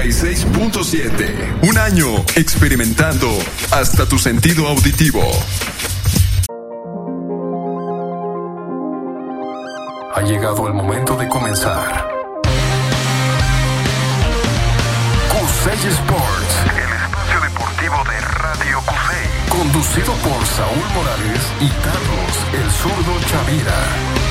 96.7. Un año experimentando hasta tu sentido auditivo. Ha llegado el momento de comenzar. Cusey Sports, el espacio deportivo de Radio Cusey. Conducido por Saúl Morales y Carlos el Zurdo Chavira.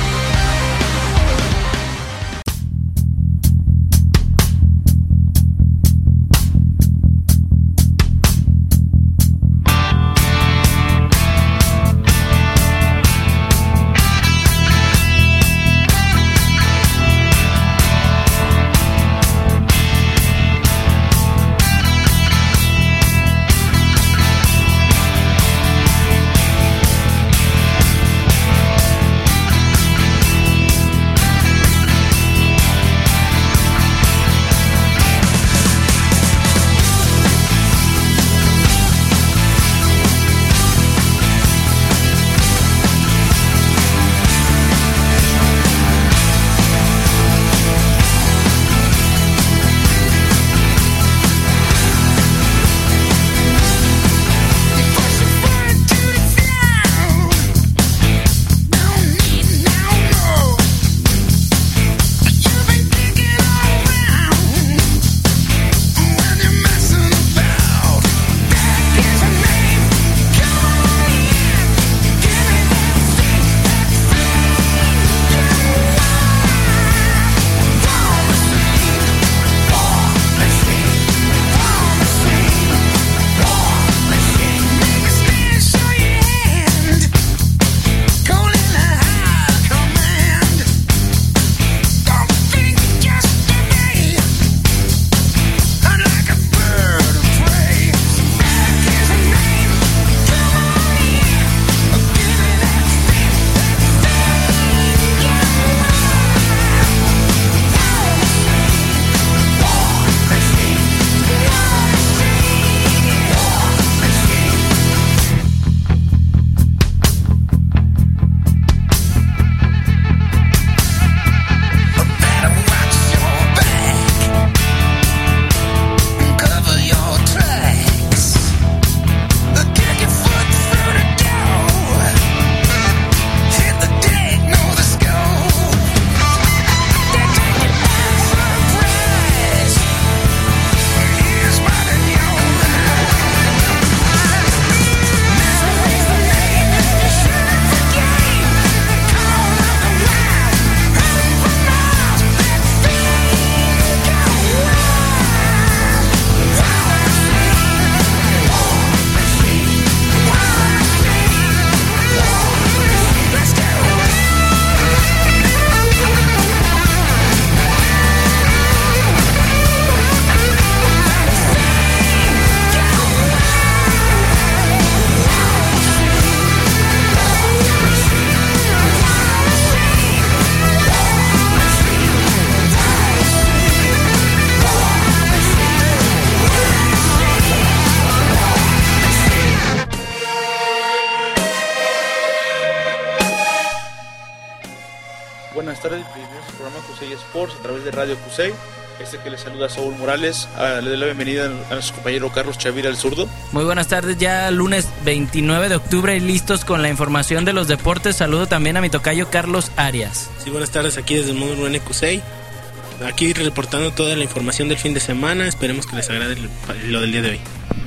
Buenas tardes, bienvenidos al programa Cusey Sports a través de Radio Cusey. Que les saluda Saúl Morales. Le doy la bienvenida a nuestro compañero Carlos Chavira el Zurdo. Muy buenas tardes, ya lunes 29 de octubre y listos con la información de los deportes. Saludo también a mi tocayo Carlos Arias. Sí, buenas tardes, aquí desde el módulo N Cusey. Aquí reportando toda la información del fin de semana. Esperemos que les agrade lo del día de hoy.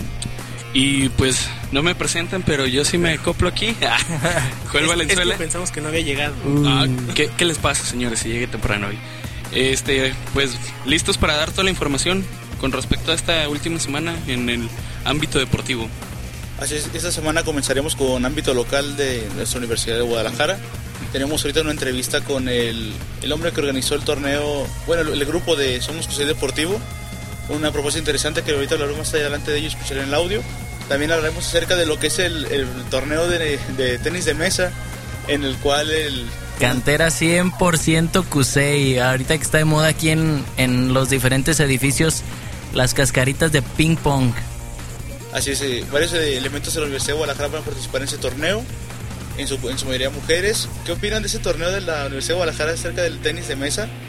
Y pues no me presentan, pero yo sí me acoplo aquí. Joel Valenzuela. Es que pensamos que no había llegado. ¿Qué les pasa, señores, si llegué temprano hoy? Pues listos para dar toda la información con respecto a esta última semana en el ámbito deportivo. Así es, esta semana comenzaremos con ámbito local de nuestra Universidad de Guadalajara. Tenemos ahorita una entrevista con el hombre que organizó el torneo, bueno, el grupo de Somos Cusey Deportivo. Una propuesta interesante que ahorita hablaremos más adelante de ello, escucharán en el audio. También hablaremos acerca de lo que es el torneo de tenis de mesa, en el cual Cantera 100% Cusey. Ahorita que está de moda aquí en los diferentes edificios, las cascaritas de ping pong. Así es, varios elementos de la Universidad de Guadalajara van a participar en ese torneo, en su mayoría mujeres. ¿Qué opinan de ese torneo de la Universidad de Guadalajara acerca del tenis de mesa?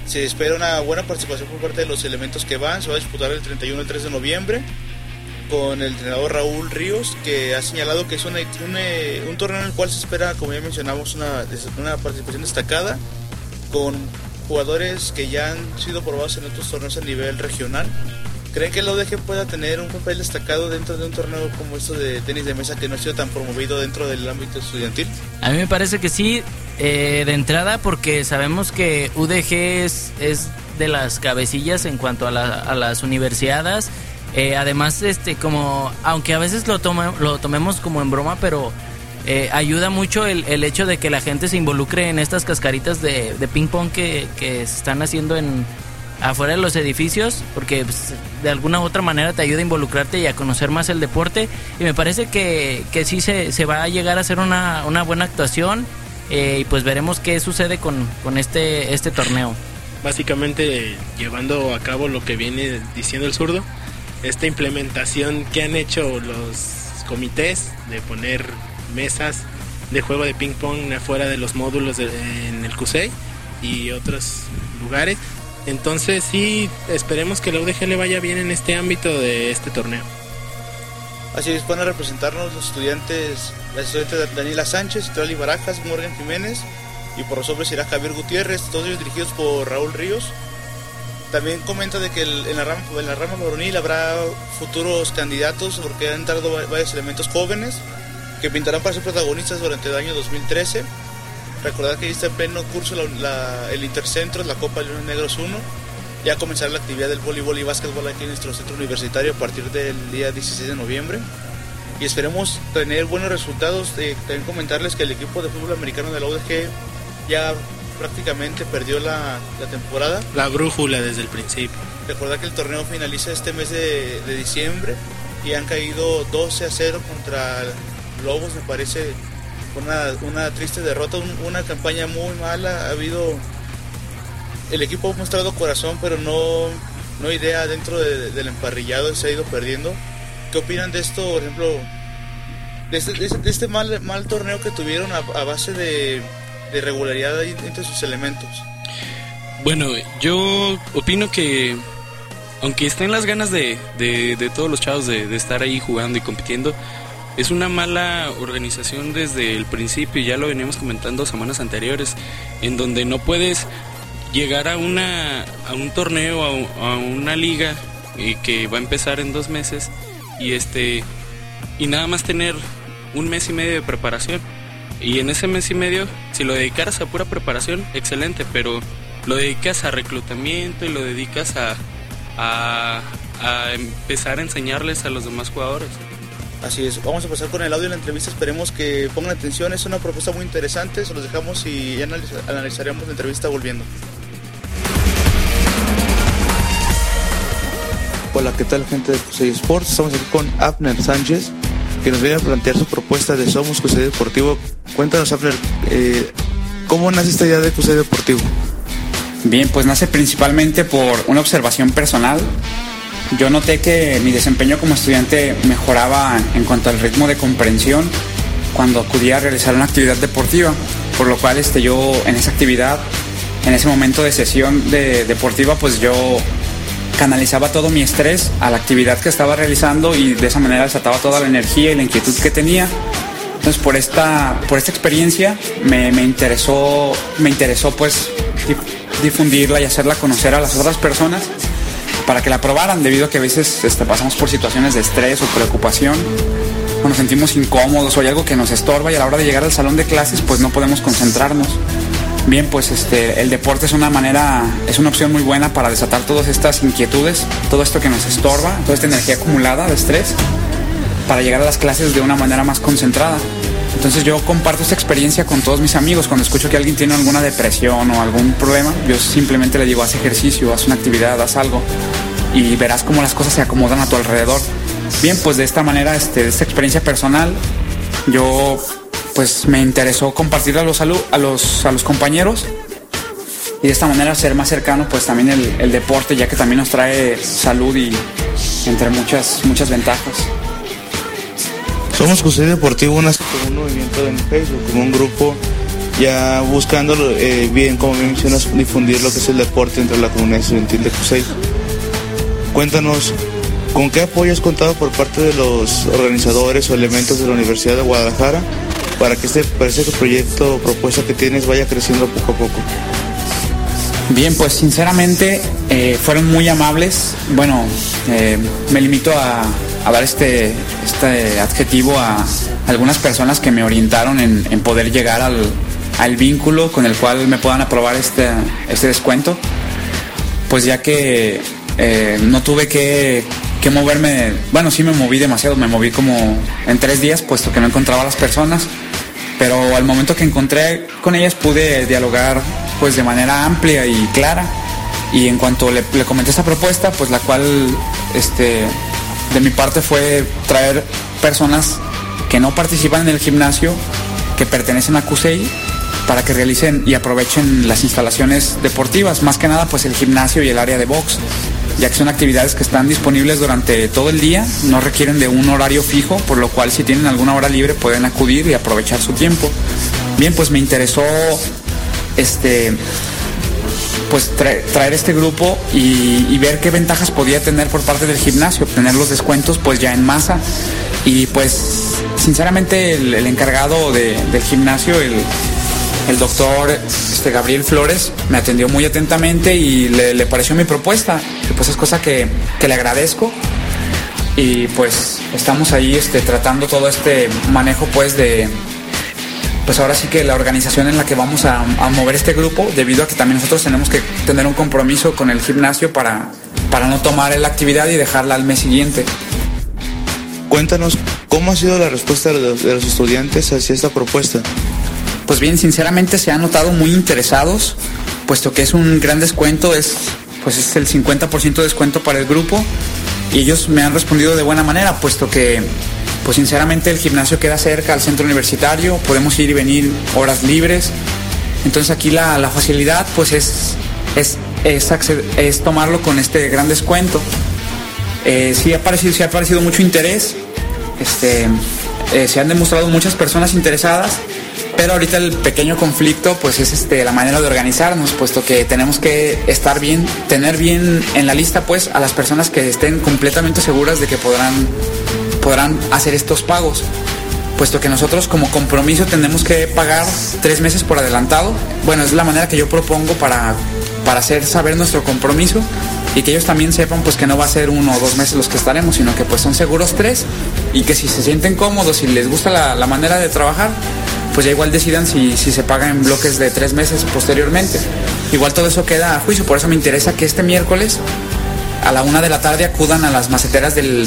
Se espera una buena participación por parte de los elementos que van. Se va a disputar el 31 y 3 de noviembre con el entrenador Raúl Ríos, que ha señalado que es un torneo en el cual se espera, como ya mencionamos, una participación destacada con jugadores que ya han sido probados en otros torneos a nivel regional. ¿Creen que el UDG pueda tener un papel destacado dentro de un torneo como esto de tenis de mesa que no ha sido tan promovido dentro del ámbito estudiantil? A mí me parece que sí, de entrada, porque sabemos que UDG es de las cabecillas en cuanto a las universidades. Además, como aunque a veces lo tomemos como en broma, pero ayuda mucho el hecho de que la gente se involucre en estas cascaritas de ping pong que se están haciendo afuera de los edificios, porque pues, de alguna u otra manera te ayuda a involucrarte y a conocer más el deporte, y me parece que sí se va a llegar a hacer una buena actuación, y pues veremos qué sucede con este torneo. Básicamente llevando a cabo lo que viene diciendo el zurdo, esta implementación que han hecho los comités de poner mesas de juego de ping pong afuera de los módulos en el CUSEI y otros lugares. Entonces sí, esperemos que la UDG le vaya bien en este ámbito de este torneo. Así es, van a representarnos los estudiantes, la estudiante Daniela Sánchez, Trali Barajas, Morgan Jiménez, y por los hombres irá Javier Gutiérrez, todos ellos dirigidos por Raúl Ríos. También comenta de que en la rama varonil habrá futuros candidatos, porque han entrado varios elementos jóvenes que pintarán para ser protagonistas durante el año 2013. Recordar que ya está en pleno curso el Intercentros, la Copa Leones Negros 1. Ya comenzará la actividad del voleibol y básquetbol aquí en nuestro centro universitario a partir del día 16 de noviembre. Y esperemos tener buenos resultados. También comentarles que el equipo de fútbol americano de la UDG ya prácticamente perdió la temporada. La brújula desde el principio. Recordar que el torneo finaliza este mes de diciembre y han caído 12-0 contra Lobos, me parece una triste derrota, una campaña muy mala. Ha habido, el equipo ha mostrado corazón, pero no idea dentro del emparrillado, se ha ido perdiendo. ¿Qué opinan de esto, por ejemplo, de este mal torneo que tuvieron a base de regularidad entre sus elementos? Bueno, yo opino que aunque estén las ganas de todos los chavos de estar ahí jugando y compitiendo, es una mala organización desde el principio, y ya lo veníamos comentando semanas anteriores, en donde no puedes llegar a un torneo, a una liga que va a empezar en 2 meses y nada más tener 1 mes y medio de preparación. Y en ese mes y medio, si lo dedicaras a pura preparación, excelente, pero lo dedicas a reclutamiento y lo dedicas a empezar a enseñarles a los demás jugadores. Así es, vamos a pasar con el audio de la entrevista, esperemos que pongan atención, es una propuesta muy interesante, se los dejamos y ya analizaremos la entrevista volviendo. Hola, ¿qué tal, gente de CUSEI Sports? Estamos aquí con Abner Sánchez, que nos viene a plantear su propuesta de Somos CUSEI Deportivo. Cuéntanos, Abner, ¿cómo nace esta idea de CUSEI Deportivo? Bien, pues nace principalmente por una observación personal. Yo noté que mi desempeño como estudiante mejoraba en cuanto al ritmo de comprensión cuando acudía a realizar una actividad deportiva, por lo cual yo en esa actividad, en ese momento de sesión deportiva, pues yo canalizaba todo mi estrés a la actividad que estaba realizando y de esa manera desataba toda la energía y la inquietud que tenía. Entonces por esta experiencia me interesó pues difundirla y hacerla conocer a las otras personas para que la probaran, debido a que a veces pasamos por situaciones de estrés o preocupación, o nos sentimos incómodos o hay algo que nos estorba y a la hora de llegar al salón de clases pues no podemos concentrarnos. Bien, pues el deporte es una opción muy buena para desatar todas estas inquietudes, todo esto que nos estorba, toda esta energía acumulada de estrés, para llegar a las clases de una manera más concentrada. Entonces yo comparto esta experiencia con todos mis amigos. Cuando escucho que alguien tiene alguna depresión o algún problema, yo simplemente le digo: haz ejercicio, haz una actividad, haz algo, y verás cómo las cosas se acomodan a tu alrededor. Bien, pues de esta manera, de esta experiencia personal, yo pues me interesó compartir a los compañeros, y de esta manera ser más cercano pues también el deporte, ya que también nos trae salud y entre muchas ventajas. Somos CUSEI Deportivo nace como un movimiento en Facebook, como un grupo ya buscando bien, como mencionas, difundir lo que es el deporte entre la comunidad estudiantil de CUSEI. Cuéntanos, ¿con qué apoyo has contado por parte de los organizadores o elementos de la Universidad de Guadalajara para que este proyecto o propuesta que tienes vaya creciendo poco a poco? Bien, pues sinceramente fueron muy amables. Bueno, me limito a dar este adjetivo a algunas personas que me orientaron en poder llegar al vínculo con el cual me puedan aprobar este descuento. Pues ya que no tuve que moverme, bueno, sí me moví demasiado, me moví como en 3 días, puesto que no encontraba a las personas, pero al momento que encontré con ellas pude dialogar pues de manera amplia y clara, y en cuanto le comenté esta propuesta, pues la cual de mi parte fue traer personas que no participan en el gimnasio, que pertenecen a CUSEI, para que realicen y aprovechen las instalaciones deportivas, más que nada pues el gimnasio y el área de box, ya que son actividades que están disponibles durante todo el día, no requieren de un horario fijo, por lo cual si tienen alguna hora libre pueden acudir y aprovechar su tiempo. Bien, pues me interesó pues traer este grupo y ver qué ventajas podía tener por parte del gimnasio, obtener los descuentos pues ya en masa. Y pues sinceramente el encargado del gimnasio, el doctor Gabriel Flores, me atendió muy atentamente y le pareció mi propuesta, que pues es cosa que le agradezco. Y pues estamos ahí tratando todo este manejo pues pues ahora sí que la organización en la que vamos a mover este grupo, debido a que también nosotros tenemos que tener un compromiso con el gimnasio para no tomar la actividad y dejarla al mes siguiente. Cuéntanos, ¿cómo ha sido la respuesta de los estudiantes hacia esta propuesta? Pues bien, sinceramente se han notado muy interesados, puesto que es un gran descuento, es el 50% de descuento para el grupo, y ellos me han respondido de buena manera, puesto que pues sinceramente el gimnasio queda cerca al centro universitario, podemos ir y venir horas libres, entonces aquí la facilidad pues es tomarlo con este gran descuento. Sí ha parecido mucho interés, se han demostrado muchas personas interesadas, pero ahorita el pequeño conflicto pues es la manera de organizarnos, puesto que tenemos que tener bien en la lista pues a las personas que estén completamente seguras de que podrán hacer estos pagos, puesto que nosotros como compromiso tenemos que pagar 3 meses por adelantado. Bueno, es la manera que yo propongo para hacer saber nuestro compromiso y que ellos también sepan pues que no va a ser 1 o 2 meses los que estaremos, sino que pues son seguros 3, y que si se sienten cómodos y les gusta la manera de trabajar, pues ya igual decidan si se paga en bloques de 3 meses posteriormente. Igual todo eso queda a juicio, por eso me interesa que este miércoles a la 1 de la tarde acudan a las maceteras del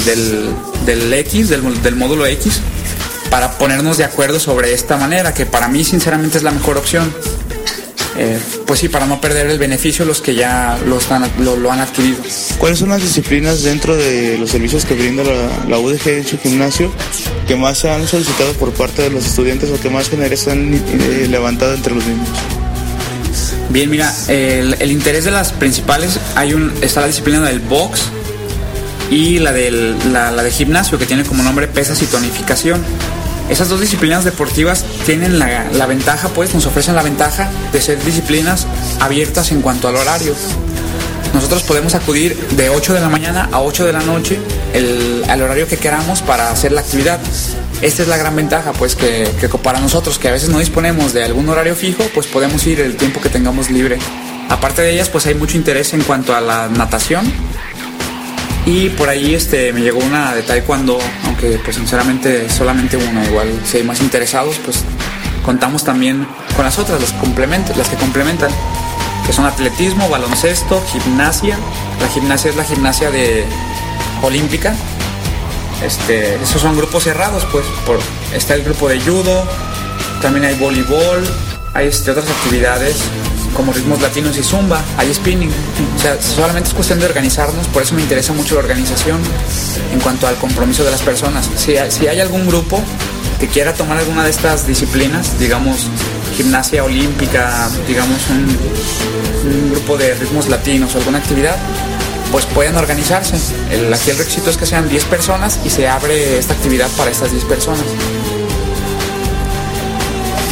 módulo X, para ponernos de acuerdo sobre esta manera, que para mí sinceramente es la mejor opción. Pues sí, para no perder el beneficio los que ya lo han adquirido. ¿Cuáles son las disciplinas dentro de los servicios que brinda la UDG en su gimnasio que más se han solicitado por parte de los estudiantes o que más interés han levantado entre los mismos? Bien, mira, el interés de las principales, está la disciplina del box y la de gimnasio, que tiene como nombre pesas y tonificación. Esas 2 disciplinas deportivas tienen la ventaja, pues nos ofrecen la ventaja de ser disciplinas abiertas en cuanto al horario. Nosotros podemos acudir de 8 de la mañana a 8 de la noche, al horario que queramos para hacer la actividad. Esta es la gran ventaja, pues que para nosotros, que a veces no disponemos de algún horario fijo, pues podemos ir el tiempo que tengamos libre. Aparte de ellas, pues hay mucho interés en cuanto a la natación. Y por ahí me llegó una de taekwondo, aunque pues sinceramente solamente una. Igual si hay más interesados, pues contamos también con las otras, las que complementan, que son atletismo, baloncesto, gimnasia. La gimnasia es la gimnasia olímpica. Esos son grupos cerrados, pues está el grupo de judo, también hay voleibol, hay otras actividades como ritmos latinos y zumba, hay spinning. O sea, solamente es cuestión de organizarnos, por eso me interesa mucho la organización en cuanto al compromiso de las personas. Si hay algún grupo que quiera tomar alguna de estas disciplinas, digamos gimnasia olímpica, digamos un grupo de ritmos latinos o alguna actividad, pues pueden organizarse. Aquí el requisito es que sean 10 personas y se abre esta actividad para estas 10 personas.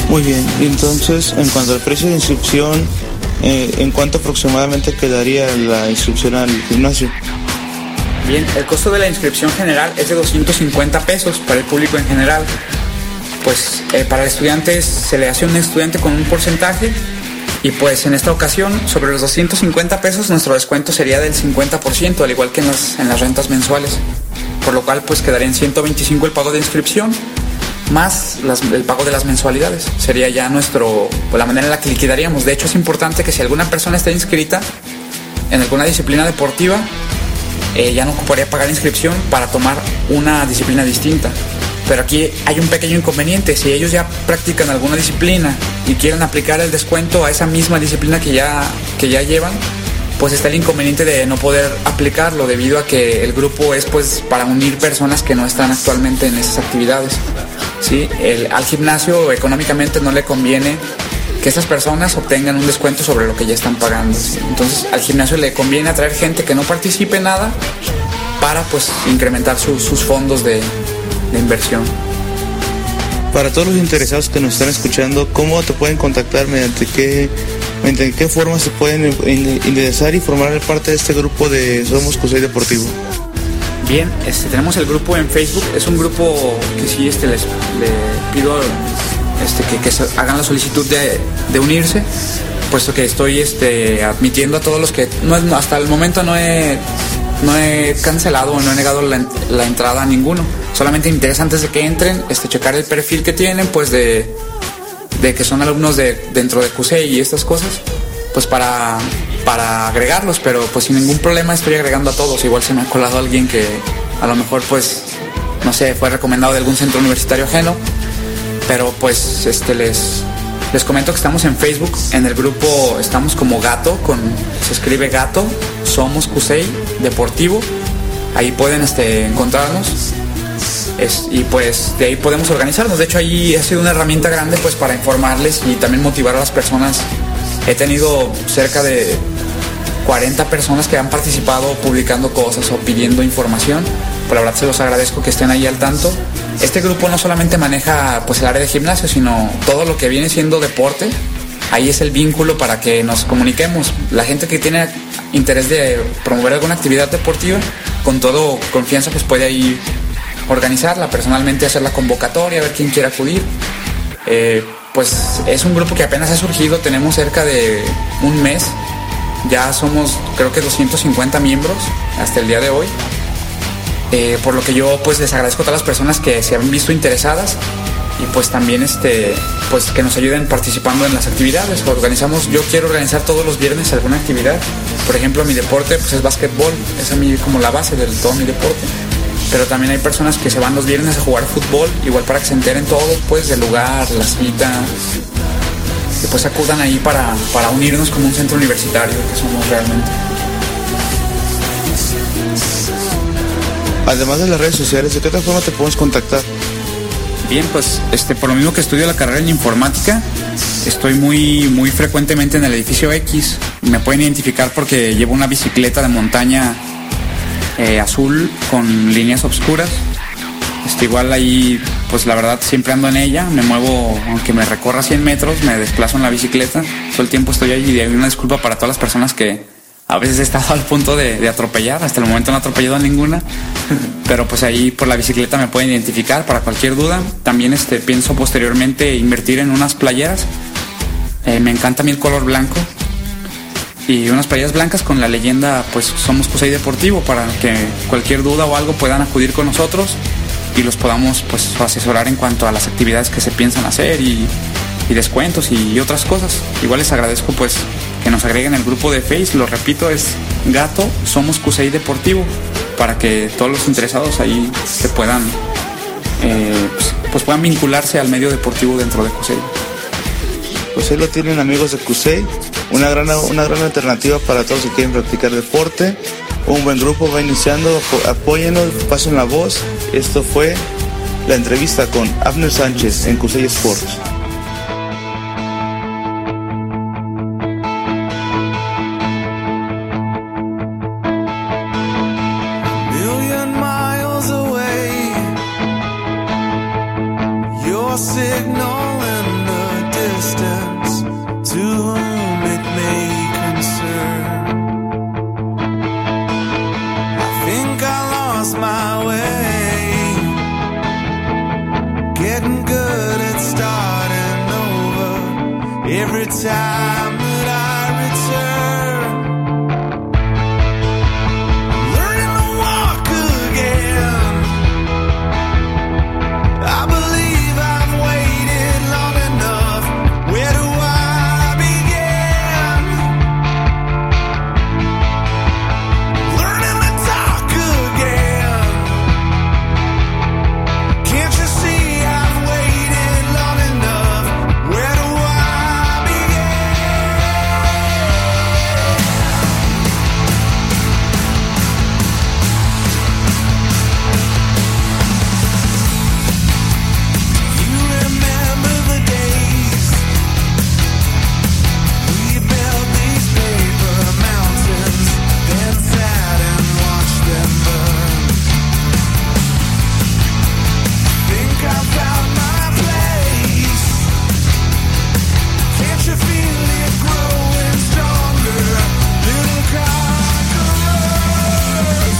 Muy bien, entonces en cuanto al precio de inscripción, ¿en cuánto aproximadamente quedaría la inscripción al gimnasio? Bien, el costo de la inscripción general es de 250 pesos para el público en general. Pues para el estudiante se le hace un estudiante con un porcentaje y pues en esta ocasión sobre los 250 pesos nuestro descuento sería del 50%, al igual que en las rentas mensuales, por lo cual pues quedaría en 125 el pago de inscripción más el pago de las mensualidades. Sería ya la manera en la que liquidaríamos. De hecho es importante que si alguna persona está inscrita en alguna disciplina deportiva, ya no ocuparía pagar inscripción para tomar una disciplina distinta. Pero aquí hay un pequeño inconveniente. Si ellos ya practican alguna disciplina y quieren aplicar el descuento a esa misma disciplina que ya llevan, pues está el inconveniente de no poder aplicarlo debido a que el grupo es pues para unir personas que no están actualmente en esas actividades. ¿Sí? Al gimnasio económicamente no le conviene que estas personas obtengan un descuento sobre lo que ya están pagando, ¿sí? Entonces al gimnasio le conviene atraer gente que no participe en nada para pues incrementar sus fondos de inversión. Para todos los interesados que nos están escuchando, ¿cómo te pueden contactar? ¿Mediante qué forma se pueden ingresar y formar parte de este grupo de Somos CUSEI Deportivo? Bien, tenemos el grupo en Facebook. Es un grupo que sí les pido que hagan la solicitud de unirse, puesto que estoy admitiendo a todos los que hasta el momento no he cancelado o no he negado la entrada a ninguno. Solamente me interesa antes de que entren checar el perfil que tienen, pues de que son alumnos dentro de CUSEI y estas cosas, pues para agregarlos, pero pues sin ningún problema estoy agregando a todos. Igual se me ha colado alguien que a lo mejor pues no sé, fue recomendado de algún centro universitario ajeno, pero pues les comento que estamos en Facebook. En el grupo estamos como Gato, se escribe Gato, Somos CUSEI Deportivo. Ahí pueden encontrarnos. Y pues de ahí podemos organizarnos. De hecho ahí ha sido una herramienta grande pues para informarles y también motivar a las personas. He tenido cerca de 40 personas que han participado publicando cosas o pidiendo información. Pues la verdad se los agradezco que estén ahí al tanto. Este grupo no solamente maneja pues el área de gimnasio, sino todo lo que viene siendo deporte. Ahí es el vínculo para que nos comuniquemos. La gente que tiene interés de promover alguna actividad deportiva, con todo confianza pues puede ahí organizarla, personalmente hacer la convocatoria, a ver quién quiere acudir. Pues es un grupo que apenas ha surgido, tenemos cerca de un mes, ya somos creo que 250 miembros hasta el día de hoy, por lo que yo pues les agradezco a todas las personas que se han visto interesadas y pues también pues que nos ayuden participando en las actividades. Yo quiero organizar todos los viernes alguna actividad. Por ejemplo, mi deporte pues es básquetbol, es a mí como la base de todo mi deporte. Pero también hay personas que se van los viernes a jugar fútbol, igual para que se enteren todo, pues, del lugar, la cita, y pues acudan ahí para unirnos como un centro universitario que somos realmente. Además de las redes sociales, ¿de qué otra forma te podemos contactar? Bien, pues, por lo mismo que estudio la carrera en informática, estoy muy frecuentemente en el edificio X. Me pueden identificar porque llevo una bicicleta de montaña azul con líneas oscuras. Igual ahí pues la verdad siempre ando en ella, me muevo, aunque me recorra 100 metros, me desplazo en la bicicleta, todo el tiempo estoy ahí. Y hay una disculpa para todas las personas que a veces he estado al punto de atropellar. Hasta el momento no he atropellado a ninguna, pero pues ahí por la bicicleta me pueden identificar para cualquier duda. También pienso posteriormente invertir en unas playeras. Me encanta a mí el color blanco, y unas playeras blancas con la leyenda pues Somos CUSEI Deportivo, para que cualquier duda o algo puedan acudir con nosotros y los podamos pues asesorar en cuanto a las actividades que se piensan hacer y descuentos y otras cosas. Igual les agradezco pues que nos agreguen el grupo de Facebook. Lo repito, es Gato Somos CUSEI Deportivo, para que todos los interesados ahí se puedan pues puedan vincularse al medio deportivo dentro de CUSEI. Pues ahí lo tienen, amigos de CUSEI, una gran alternativa para todos que quieren practicar deporte. Un buen grupo va iniciando, apóyenlo, pasen la voz. Esto fue la entrevista con Abner Sánchez en CUSEI Sports. Signal in the lost my way. Getting good at starting over every time that I return. Learning to walk again. I believe I've waited long enough. Where do I begin? Learning to talk again. Can't you see I've waited long enough? Where do I You remember the days we built these paper mountains, then sat and watched them burn. Think I found my place. Can't you feel it growing stronger, little conquerors?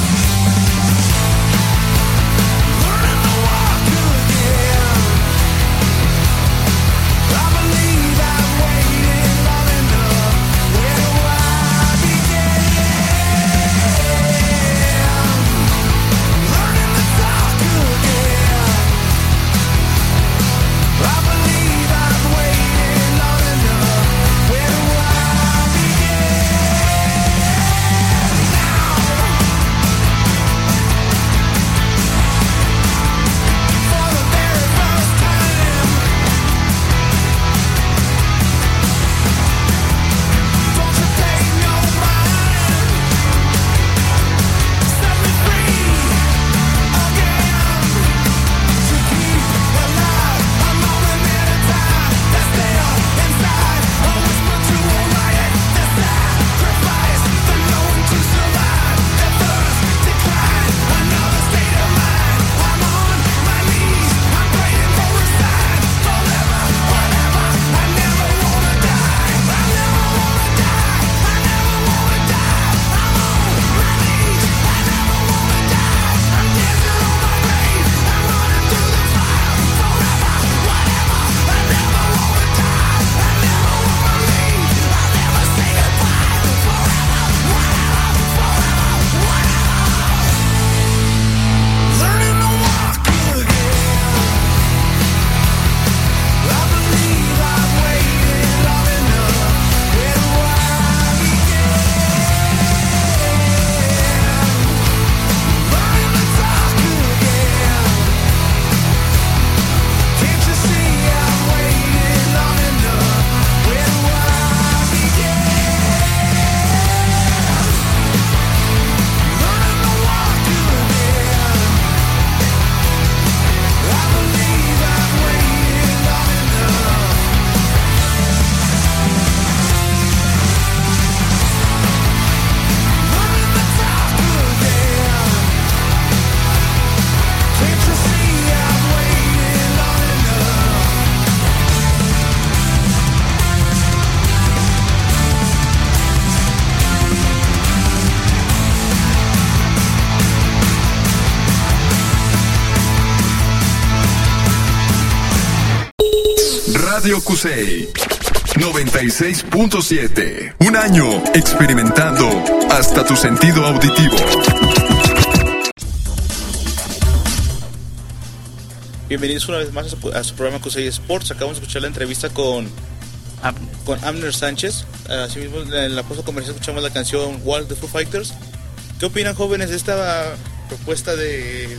Learning to walk again. I believe I've waited long enough. Where do I begin? Learning to talk again. I believe I've waited long enough. Where do I begin? Now, for the very first time, don't you take no mind. Set me free again. To keep alive a moment at a time. That's still inside. A whisper to a riot. The sacrifice. The knowing to survive. At first decline. Another state of mind. I'm on my knees. I'm praying for a sign. Forever, whatever. I never wanna die. I never wanna die. I never wanna die. I'm on my knees. I never wanna die. I'm dancing on my grave. I'm running through the fire. Forever, whatever. I never wanna die. I never wanna leave. I'll never say goodbye. Forever, whatever. Forever, whatever. Learning to walk again. I believe I've waited long enough. Where do I begin? Learning to talk again. Can't you see I've waited long enough? Where do I begin? Learning to walk again. I believe I've waited long enough. Learning to talk again. Can't you see I've waited long enough? Radio Cusey 96.7. Un año experimentando hasta tu sentido auditivo. Bienvenidos una vez más a su programa Cusey Sports. Acabamos de escuchar la entrevista con Abner Sánchez. Asimismo, en la pausa comercial escuchamos la canción Wall de Foo Fighters. ¿Qué opinan, jóvenes, de esta propuesta de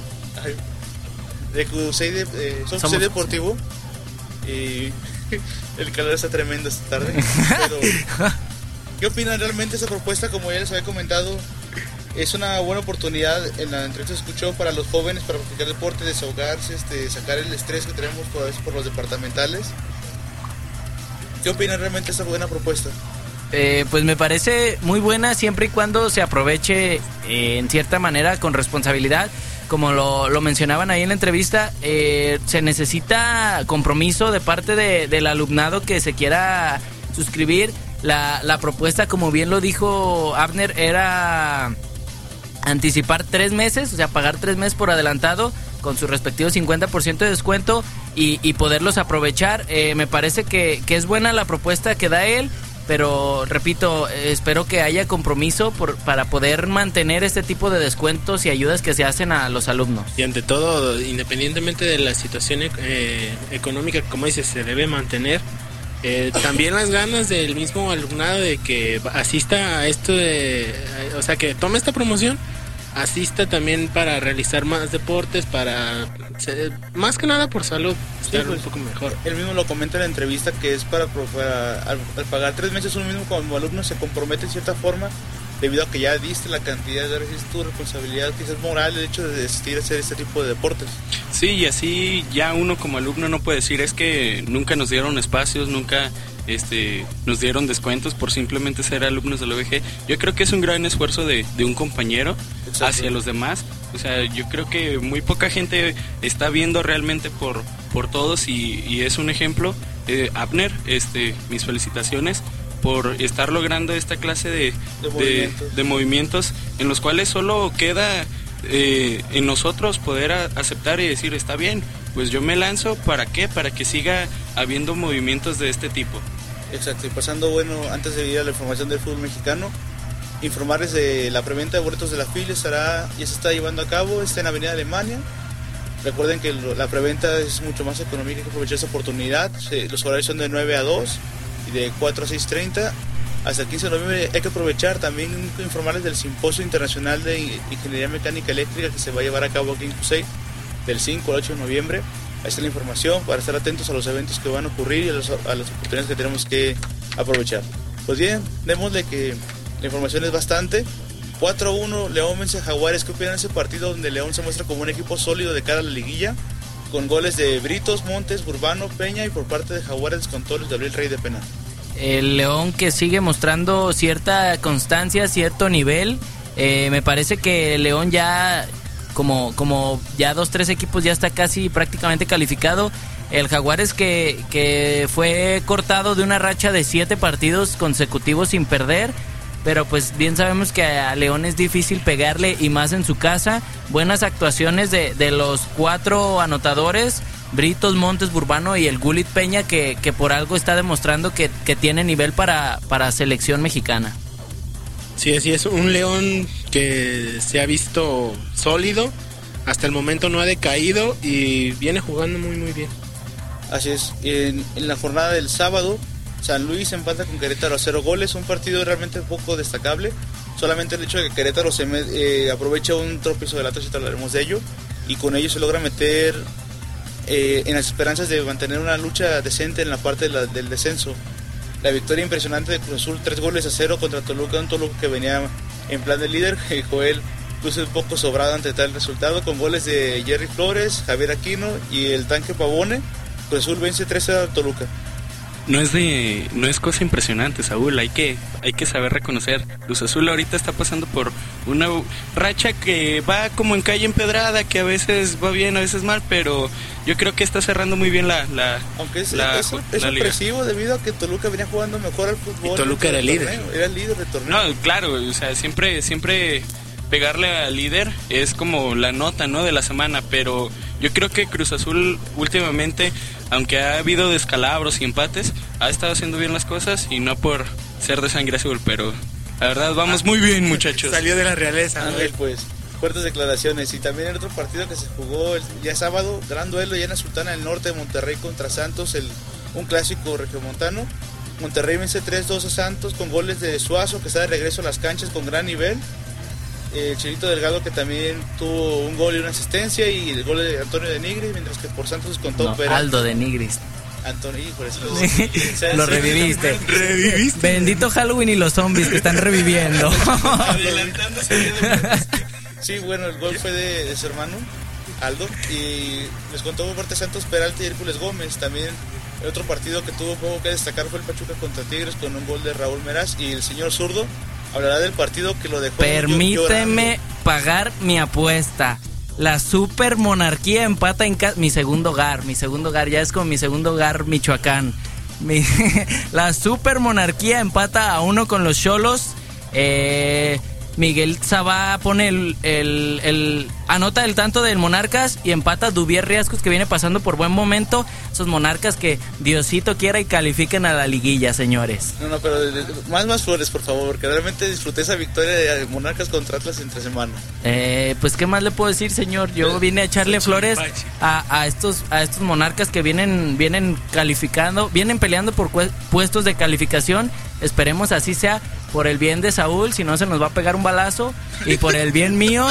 Cusey, Cusey Deportivo? Y el calor está tremendo esta tarde. Pero, ¿qué opinan realmente de esa propuesta? Como ya les había comentado, es una buena oportunidad. En la entrevista se escuchó para los jóvenes, para practicar deporte, desahogarse, sacar el estrés que tenemos a veces por los departamentales. ¿Qué opinan realmente de esa buena propuesta? Pues me parece muy buena siempre y cuando se aproveche en cierta manera con responsabilidad. Como lo mencionaban ahí en la entrevista, se necesita compromiso de parte del alumnado que se quiera suscribir. La propuesta, como bien lo dijo Abner, era anticipar 3 meses, o sea, pagar 3 meses por adelantado con su respectivo 50% de descuento y poderlos aprovechar. Me parece que es buena la propuesta que da él, pero repito, espero que haya compromiso para poder mantener este tipo de descuentos y ayudas que se hacen a los alumnos. Y ante todo, independientemente de la situación económica, como dices, se debe mantener. También las ganas del mismo alumnado de que asista a esto, o sea, que tome esta promoción, asista también para realizar más deportes, más que nada por salud, estar un poco mejor. Él mismo lo comenta en la entrevista que es al pagar 3 meses uno mismo como alumno se compromete en cierta forma, debido a que ya diste la cantidad de horas, es tu responsabilidad, quizás moral, el hecho de decidir hacer este tipo de deportes. Sí, y así ya uno como alumno no puede decir es que nunca nos dieron espacios, nunca nos dieron descuentos por simplemente ser alumnos de la UDG. Yo creo que es un gran esfuerzo de un compañero hacia los demás. O sea, yo creo que muy poca gente está viendo realmente por todos y es un ejemplo. Abner, mis felicitaciones por estar logrando esta clase de movimientos en los cuales solo queda en nosotros poder aceptar y decir está bien, pues yo me lanzo. ¿Para qué? Para que siga habiendo movimientos de este tipo. Exacto, y pasando, bueno, antes de ir a la información del fútbol mexicano, informarles de la preventa de boletos de la FIL, ya se está llevando a cabo, está en Avenida Alemania. Recuerden que la preventa es mucho más económica, hay que aprovechar esa oportunidad. Los horarios son de 9 a 2 y de 4 a 6:30. Hasta el 15 de noviembre hay que aprovechar. También informarles del Simposio Internacional de Ingeniería Mecánica Eléctrica que se va a llevar a cabo aquí en CUSEI del 5 al 8 de noviembre. Ahí está la información para estar atentos a los eventos que van a ocurrir y a las oportunidades que tenemos que aprovechar. Pues bien, démosle que la información es bastante. 4-1, León vence a Jaguares. ¿Qué opinan de ese partido donde León se muestra como un equipo sólido de cara a la liguilla? Con goles de Britos, Montes, Urbano, Peña, y por parte de Jaguares con Torres, Gabriel Rey de penal. El León que sigue mostrando cierta constancia, cierto nivel. Me parece que León ya, como ya 2-3 equipos, ya está casi prácticamente calificado. El Jaguares que fue cortado de una racha de 7 partidos consecutivos sin perder. Pero pues bien sabemos que a León es difícil pegarle, y más en su casa. Buenas actuaciones de los 4 anotadores, Britos, Montes, Burbano y el Gulit Peña, que por algo está demostrando que tiene nivel para selección mexicana. Sí, así es, un León que se ha visto sólido, hasta el momento no ha decaído y viene jugando muy muy bien. Así es, en la jornada del sábado, San Luis empata con Querétaro a 0 goles, un partido realmente poco destacable. Solamente el hecho de que Querétaro aprovecha un tropiezo de Atlas, y hablaremos de ello, y con ello se logra meter en las esperanzas de mantener una lucha decente en la parte del descenso. La victoria impresionante de Cruz Azul, 3-0 contra Toluca, un Toluca que venía en plan de líder. Joel luce un poco sobrado ante tal resultado, con goles de Jerry Flores, Javier Aquino y el Tanque Pavone. Cruz Azul vence 3-0 a Toluca. No es cosa impresionante, Saúl, hay que saber reconocer. Cruz Azul ahorita está pasando por una racha que va como en calle empedrada, que a veces va bien, a veces mal, pero yo creo que está cerrando muy bien aunque es sorpresivo debido a que Toluca venía jugando mejor al fútbol. Y Toluca era el líder. Era el líder del torneo. No, claro, o sea, siempre pegarle al líder es como la nota, ¿no?, de la semana, pero yo creo que Cruz Azul últimamente, aunque ha habido descalabros y empates, ha estado haciendo bien las cosas, y no por ser de sangre azul, pero la verdad vamos muy bien, muchachos. Salió de la realeza. A ver, pues, fuertes declaraciones. Y también el otro partido que se jugó el día sábado, gran duelo ya en la Sultana del Norte, Monterrey contra Santos, un clásico regiomontano. Monterrey vence 3-2 a Santos con goles de Suazo, que está de regreso a las canchas con gran nivel. Chilito Delgado, que también tuvo un gol y una asistencia, y el gol de Antonio de Nigris, mientras que por Santos contó Aldo de Nigris. Antonio, por eso lo reviviste. Bendito Halloween y los zombies que están reviviendo. Adelantándose. Sí, bueno, el gol fue de su hermano Aldo, y les contó por parte Santos Peralta y Hércules Gómez. También el otro partido que tuvo poco que destacar fue el Pachuca contra Tigres, con un gol de Raúl Meraz, y el señor Zurdo hablará del partido que lo dejó. Permíteme pagar mi apuesta. La super monarquía empata en casa. Mi segundo hogar, ya es como mi segundo hogar, Michoacán. La super monarquía empata a 1 con los Xolos. Miguel Sabá pone anota el tanto del Monarcas y empata Dubier Riascos, que viene pasando por buen momento. Esos Monarcas que Diosito quiera y califiquen a la liguilla, señores. No, pero más flores, por favor, porque realmente disfruté esa victoria de Monarcas contra Atlas entre semana. Pues qué más le puedo decir, señor. Yo vine a echarle flores a estos Monarcas que vienen calificando, vienen peleando por puestos de calificación. Esperemos así sea, por el bien de Saúl, si no se nos va a pegar un balazo, y por el bien mío,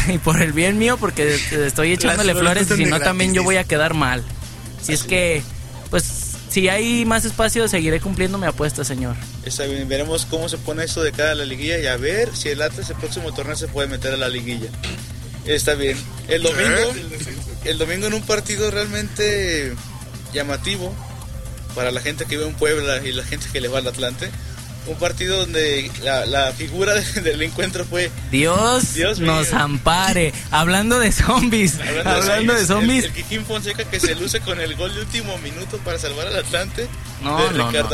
porque estoy echándole flores, y si no también yo voy a quedar mal. Si es que, pues, si hay más espacio, seguiré cumpliendo mi apuesta, señor. Está bien, veremos cómo se pone esto de cara a la liguilla y a ver si el Atlas el próximo torneo se puede meter a la liguilla. Está bien. El domingo en un partido realmente llamativo para la gente que vive en Puebla y la gente que le va al Atlante. Un partido donde la figura del encuentro fue Dios nos ampare. Hablando de zombies. El Kikín Fonseca, que se luce con el gol de último minuto para salvar al Atlante. No.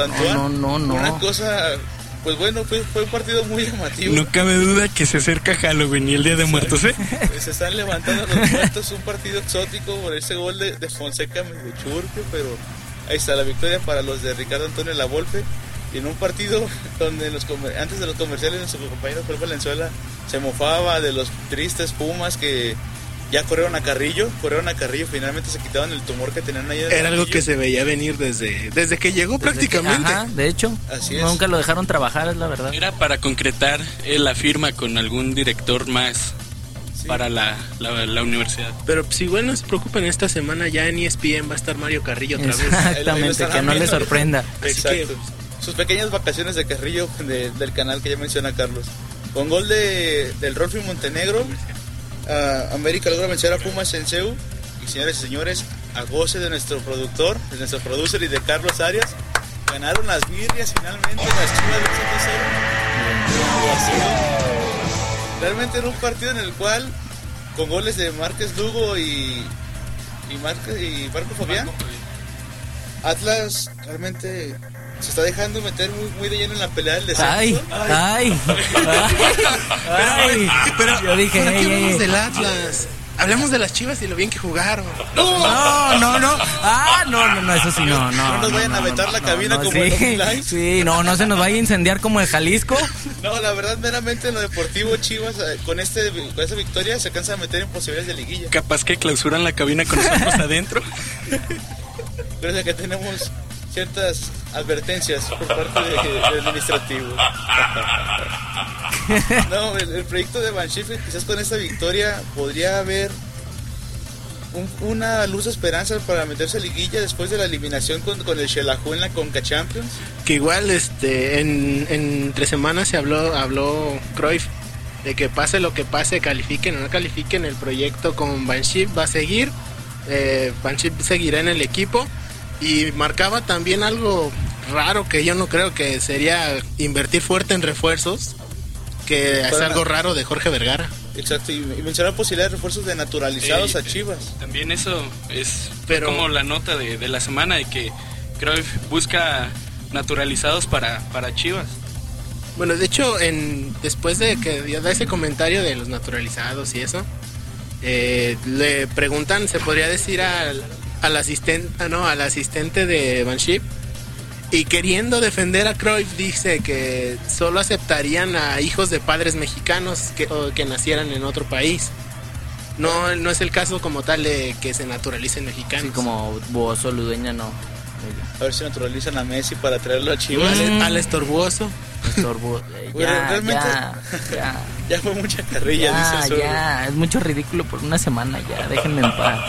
Una cosa, pues bueno, fue un partido muy llamativo. No cabe duda que se acerca Halloween y el Día de Muertos, ¿eh? Se están levantando los muertos. Un partido exótico por ese gol de Fonseca medio churque, pero ahí está la victoria para los de Ricardo Antonio Lavolpe. Y en un partido donde antes de los comerciales nuestro compañero Jorge Valenzuela se mofaba de los tristes Pumas que ya corrieron a Carrillo, finalmente se quitaban el tumor que tenían ahí. Era algo que se veía venir desde que llegó prácticamente. Ajá, de hecho, así es. Nunca lo dejaron trabajar, es la verdad. Era para concretar la firma con algún director más. Sí. Para la universidad. Pero pues igual no se preocupen, esta semana ya en ESPN va a estar Mario Carrillo otra vez. Exactamente, que no le sorprenda. Exacto. Sus pequeñas vacaciones de Carrillo del canal que ya menciona Carlos. Con gol del Rolfi Montenegro, América logra vencer a Pumas en CEU. Y señores y señores, a goce de nuestro productor, de nuestro producer y de Carlos Arias, ganaron las birrias finalmente, las Chivas del 7-0. Realmente era un partido en el cual, con goles de Márquez Lugo y Marco Fabián, Atlas realmente se está dejando meter muy de lleno en la pelea del descenso. Pero yo dije, ¿por qué hablamos del Atlas? Hablamos de las Chivas y lo bien que jugaron. No, eso sí, no. No nos vayan a vetar la cabina como sí, el Live. Sí, no se nos vaya a incendiar como el Jalisco. No, la verdad, meramente en lo deportivo, Chivas, con esa victoria se alcanza a meter en posibilidades de liguilla. Capaz que clausuran la cabina con nosotros adentro. Gracias a que tenemos ciertas advertencias por parte del administrativo. No, el proyecto de Banshee, quizás con esta victoria podría haber una luz de esperanza para meterse a liguilla después de la eliminación con el Xelajú en la Conca Champions. Que igual entre semanas se habló Cruyff de que pase lo que pase, califiquen o no califiquen, el proyecto con Banshee va a seguir. Banshee seguirá en el equipo. Y marcaba también algo raro que yo no creo que sería invertir fuerte en refuerzos, que es algo raro de Jorge Vergara. Exacto, y mencionar posibilidades de refuerzos de naturalizados a Chivas. También eso fue como la nota de la semana, de que Cruyff busca naturalizados para Chivas. Bueno, de hecho, después de que da ese comentario de los naturalizados y eso, le preguntan, se podría decir al asistente de Banshee, y queriendo defender a Cruyff dice que solo aceptarían a hijos de padres mexicanos que nacieran en otro país. No es el caso como tal de que se naturalicen mexicanos. Sí, como Buoso, Ludueña, no. A ver si naturalizan a Messi para traerlo a Chivas. Al estorbuoso. Realmente ya fue mucha carrilla, dice el ya, es mucho ridículo por una semana, ya, déjenme en paz.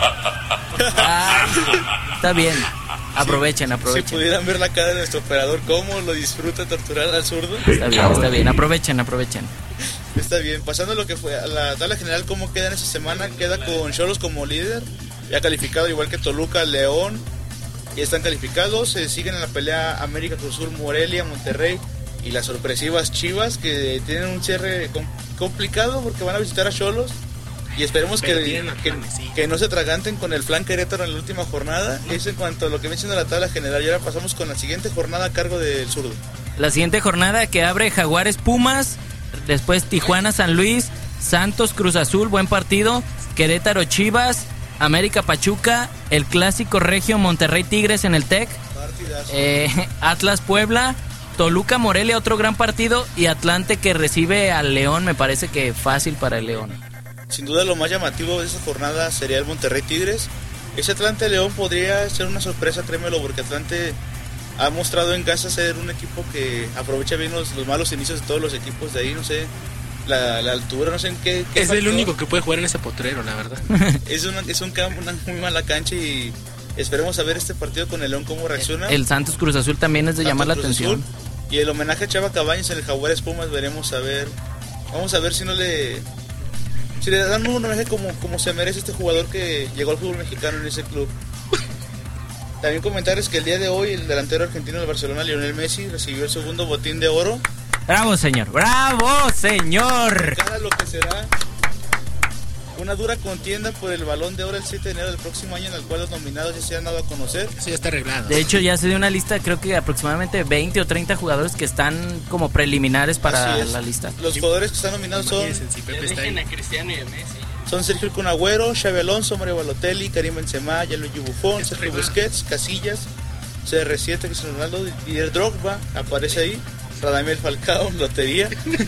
Está bien, aprovechen. Si pudieran ver la cara de nuestro operador, cómo lo disfruta torturar al zurdo. Está bien, aprovechen. Está bien, pasando lo que fue a la tabla general, ¿cómo queda en esta semana? Queda con Xolos como líder, ya calificado igual que Toluca, León, ya están calificados. Se siguen en la pelea América, Cruz Azul, Morelia, Monterrey y las sorpresivas Chivas, que tienen un cierre complicado porque van a visitar a Xolos. Y esperemos que no se atraganten con el Flan Querétaro en la última jornada. Eso en cuanto a lo que viene siendo la tabla general. Y ahora pasamos con la siguiente jornada a cargo del zurdo. La siguiente jornada que abre Jaguares Pumas, Después Tijuana San Luis, Santos Cruz Azul, buen partido. Querétaro Chivas, América Pachuca, el clásico regio Monterrey Tigres en el TEC. Atlas Puebla, Toluca Morelia, otro gran partido, y Atlante que recibe al León, me parece que fácil para el León. Sin duda lo más llamativo de esta jornada sería el Monterrey Tigres. Ese Atlante León podría ser una sorpresa, créemelo, porque Atlante ha mostrado en casa ser un equipo que aprovecha bien los malos inicios de todos los equipos de ahí, no sé, la altura, no sé en qué Es factor. el único que puede jugar en ese potrero, la verdad. Es un campo, una muy mala cancha, y esperemos a ver este partido con el León cómo reacciona. El Santos Cruz Azul también es de llamar la Cruz atención. Azul, y el homenaje a Chava Cabañas en el Jaguares Pumas, veremos a ver. Vamos a ver si le dan un homenaje como se merece este jugador que llegó al fútbol mexicano en ese club. También comentarles que el día de hoy el delantero argentino del Barcelona, Lionel Messi, recibió el segundo botín de oro. ¡Bravo, señor! ¡Bravo, señor! Cada lo que será una dura contienda por el Balón de Oro el 7 de enero del próximo año, en el cual los nominados ya se han dado a conocer. Eso ya está arreglado. De hecho, ya se dio una lista, creo que aproximadamente 20 o 30 jugadores que están como preliminares para Así es. la lista. Los jugadores que están nominados son Imagínense, si Pepe está ahí. a Cristiano y a Messi. Son Sergio Kun Agüero, Xabi Alonso, Mario Balotelli, Karim Benzema, Gianluigi Buffon, Es Sergio rival. Busquets, Casillas, CR7, Cristiano Ronaldo, Didier Drogba, aparece ahí, Radamel Falcao, Lotería,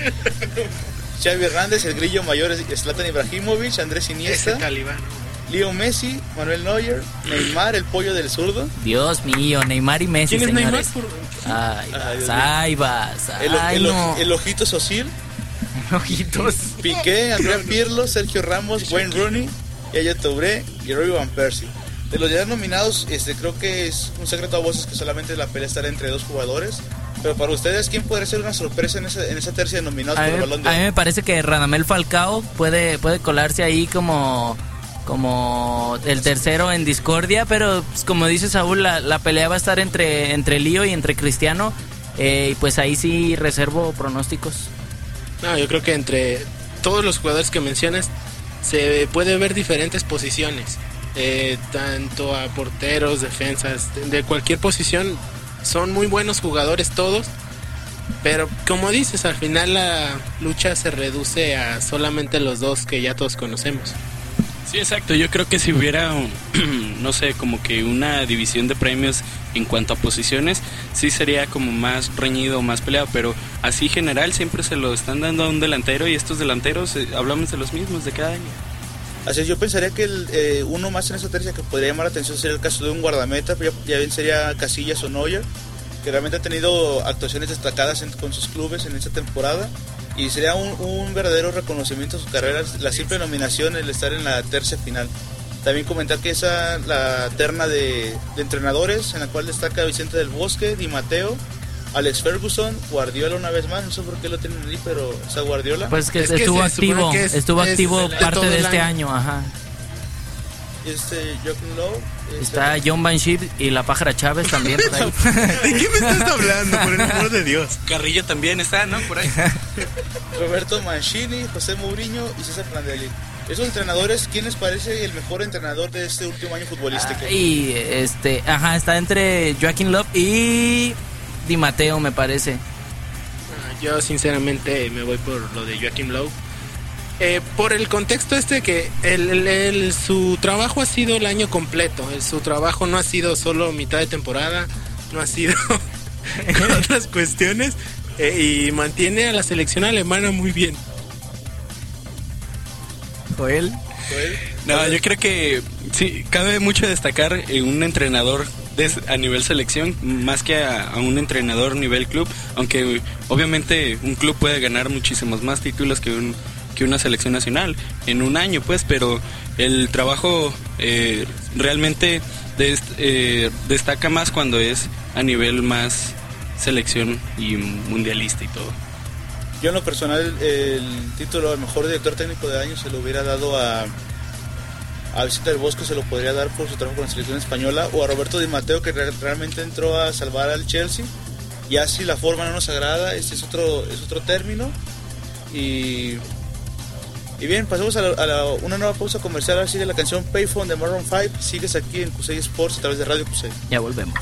Xavi Hernández, el grillo mayor, Zlatan Ibrahimovic, Andrés Ese Iniesta, talibán. Leo Messi, Manuel Neuer, Neymar, el pollo del zurdo, Dios mío, Neymar y Messi, ¿Quién es Neymar? señores. Ay, Dios ay, mío. vas, ay, el no. ojito Sosil, Ojitos. Piqué, Andrea Pirlo, Sergio Ramos, Wayne Rooney, Yaya Touré y Robbie Van Persie. De los ya nominados, creo que es un secreto a voces que solamente la pelea estará entre dos jugadores. Pero para ustedes, ¿quién podría ser una sorpresa en esa tercia de nominados por el Balón de A mí Oro? me parece que Radamel Falcao puede colarse ahí como el tercero en discordia, pero pues, como dice Saúl, la pelea va a estar entre Lío y entre Cristiano, y pues ahí sí reservo pronósticos. No, yo creo que entre todos los jugadores que mencionas se puede ver diferentes posiciones, tanto a porteros, defensas, de cualquier posición. Son muy buenos jugadores todos, pero como dices, al final la lucha se reduce a solamente los dos que ya todos conocemos. Sí, exacto. Yo creo que si hubiera, no sé, como que una división de premios en cuanto a posiciones, sí sería como más reñido, más peleado, pero así general siempre se lo están dando a un delantero, y estos delanteros hablamos de los mismos de cada año. Así es, yo pensaría que uno más en esa tercia que podría llamar la atención sería el caso de un guardameta, pero ya bien sería Casillas o Neuer, que realmente ha tenido actuaciones destacadas con sus clubes en esta temporada, y sería un verdadero reconocimiento a su carrera, la simple nominación, el estar en la tercia final. También comentar que la terna de entrenadores, en la cual destaca Vicente del Bosque, Di Matteo, Alex Ferguson, Guardiola una vez más, no sé por qué lo tienen ahí, pero está Guardiola. Pues que Es que estuvo se activo, supone que estuvo es activo de parte todo de el este año. año, ajá. Joaquín Lowe. Está John Van Schip y la Pájara Chávez también por ahí. ¿De qué me estás hablando, por el amor de Dios? Carrillo también está, ¿no? Por ahí. Roberto Mancini, José Mourinho y César Prandelli. Esos entrenadores, ¿quién les parece el mejor entrenador de este último año futbolístico? Y está entre Joaquín Love y Di Matteo, me parece. Yo sinceramente me voy por lo de Joaquim Lowe. Por el contexto que su trabajo ha sido el año completo. Su trabajo no ha sido solo mitad de temporada, no ha sido con otras cuestiones, y mantiene a la selección alemana muy bien. Joel. No, yo creo que sí, cabe mucho destacar un entrenador a nivel selección más que a un entrenador nivel club, aunque obviamente un club puede ganar muchísimos más títulos que una selección nacional en un año, pues, pero el trabajo realmente destaca más cuando es a nivel más selección y mundialista y todo. Yo en lo personal el título al mejor director técnico de año se lo hubiera dado a Vicente del Bosque, se lo podría dar por su trabajo con la selección española, o a Roberto Di Matteo, que realmente entró a salvar al Chelsea. Ya si la forma no nos agrada, este es otro término. Y bien, pasemos a una nueva pausa comercial. Ahora sigue la canción Payphone de Maroon 5. Sigues aquí en Cusey Sports a través de Radio Cusey. Ya volvemos.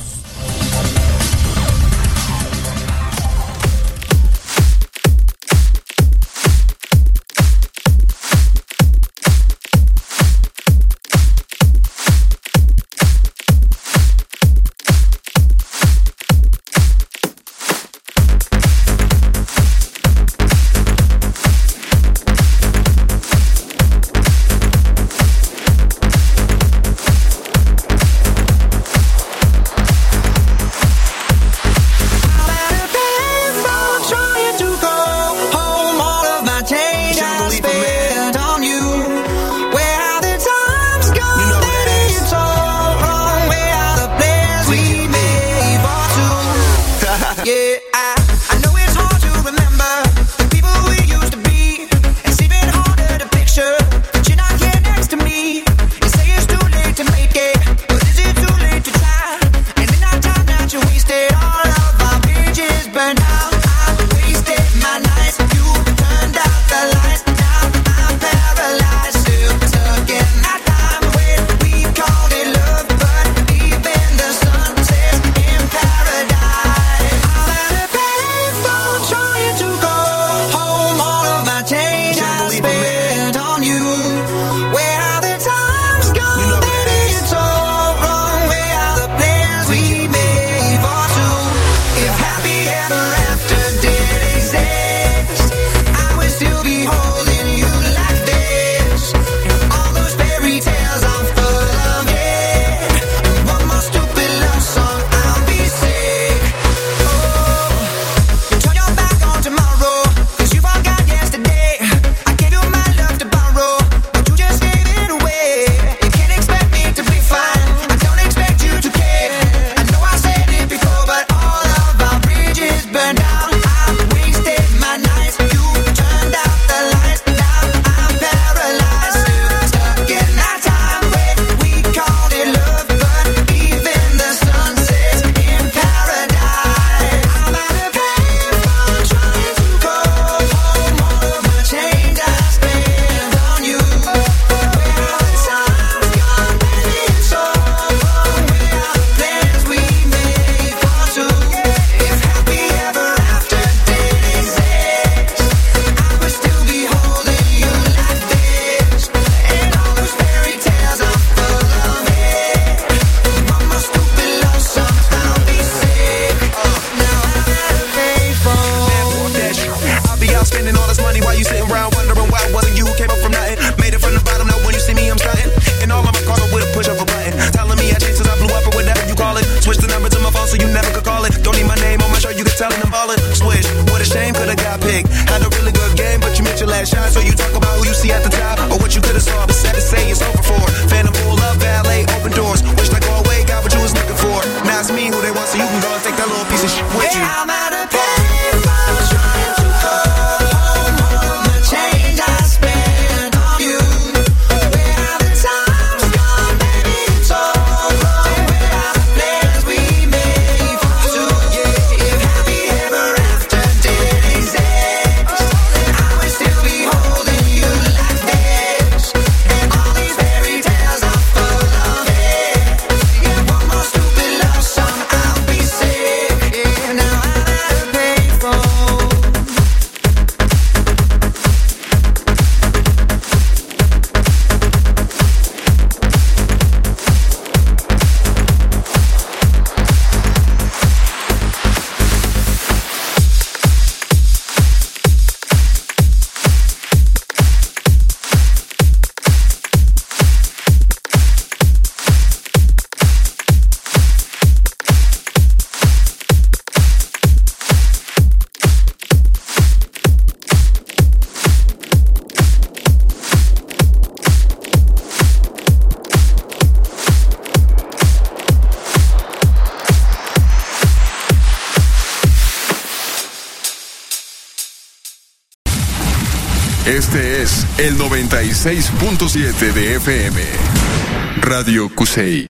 Este es el 96.7 de FM. Radio Cusey.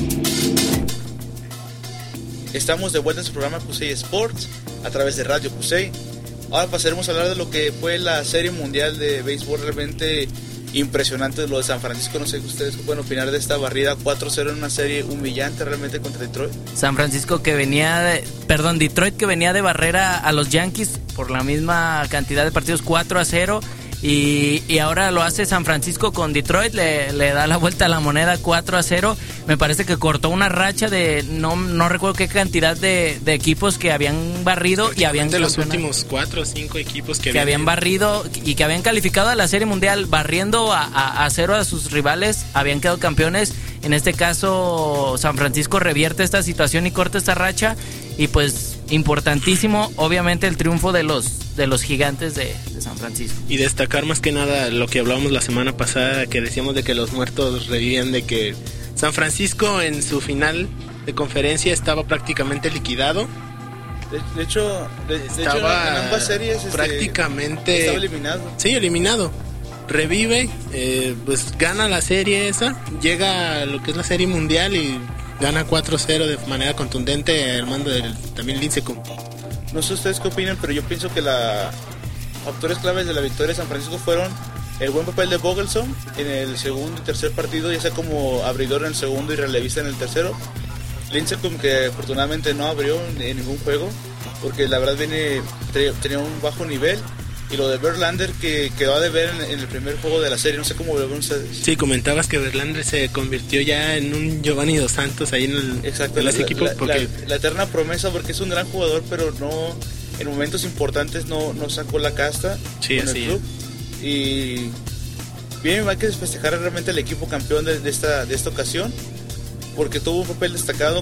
Estamos de vuelta en su programa Cusey Sports a través de Radio Cusey. Ahora pasaremos a hablar de lo que fue la Serie Mundial de Béisbol. Realmente impresionante lo de San Francisco. No sé ustedes qué pueden opinar de esta barrida 4-0 en una serie humillante realmente contra Detroit. San Francisco Detroit que venía de barrer a los Yankees por la misma cantidad de partidos, 4-0. Y ahora lo hace San Francisco con Detroit, le da la vuelta a la moneda, 4-0. Me parece que cortó una racha de no recuerdo qué cantidad de equipos que habían barrido y habían de los últimos 4 o 5 equipos que habían barrido y que habían calificado a la Serie Mundial barriendo a 0 a sus rivales, habían quedado campeones. En este caso San Francisco revierte esta situación y corta esta racha, y pues importantísimo obviamente el triunfo de los Gigantes de San Francisco. Y destacar más que nada lo que hablábamos la semana pasada, que decíamos de que los muertos revivían, de que San Francisco en su final de conferencia estaba prácticamente liquidado. De hecho, en ambas series prácticamente estaba eliminado. Sí, eliminado. Revive, pues gana la serie esa, llega a lo que es la Serie Mundial y gana 4-0 de manera contundente al mando del también Lincecum. No sé ustedes qué opinan, pero yo pienso que los factores claves de la victoria de San Francisco fueron el buen papel de Vogelson en el segundo y tercer partido, ya sea como abridor en el segundo y relevista en el tercero. Lincecum, que afortunadamente no abrió en ningún juego, porque la verdad tenía un bajo nivel. Y lo de Verlander, que quedó a deber en el primer juego de la serie, no sé cómo lo ven ustedes. Sí, comentabas que Verlander se convirtió ya en un Giovanni Dos Santos ahí en los equipos. La eterna promesa, porque es un gran jugador, pero no en momentos importantes no sacó la casta con el club. Y bien, hay que festejar realmente al equipo campeón de esta ocasión, porque tuvo un papel destacado.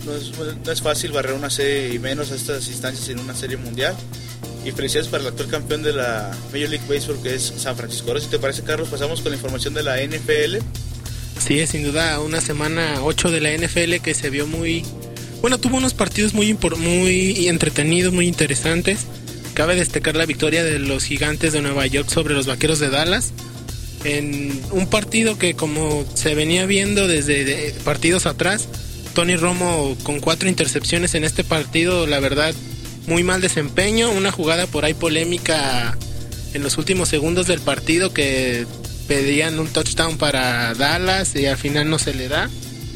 No es fácil barrer una serie y menos a estas instancias en una serie mundial. Y felicidades para el actual campeón de la Major League Baseball, que es San Francisco. Ahora, si te parece, Carlos, pasamos con la información de la NFL. Sí, sin duda, una semana 8 de la NFL que se vio tuvo unos partidos muy entretenidos, muy interesantes. Cabe destacar la victoria de los Gigantes de Nueva York sobre los Vaqueros de Dallas, en un partido que, como se venía viendo desde partidos atrás, Tony Romo con 4 intercepciones en este partido, la verdad, muy mal desempeño, una jugada por ahí polémica en los últimos segundos del partido que pedían un touchdown para Dallas y al final no se le da.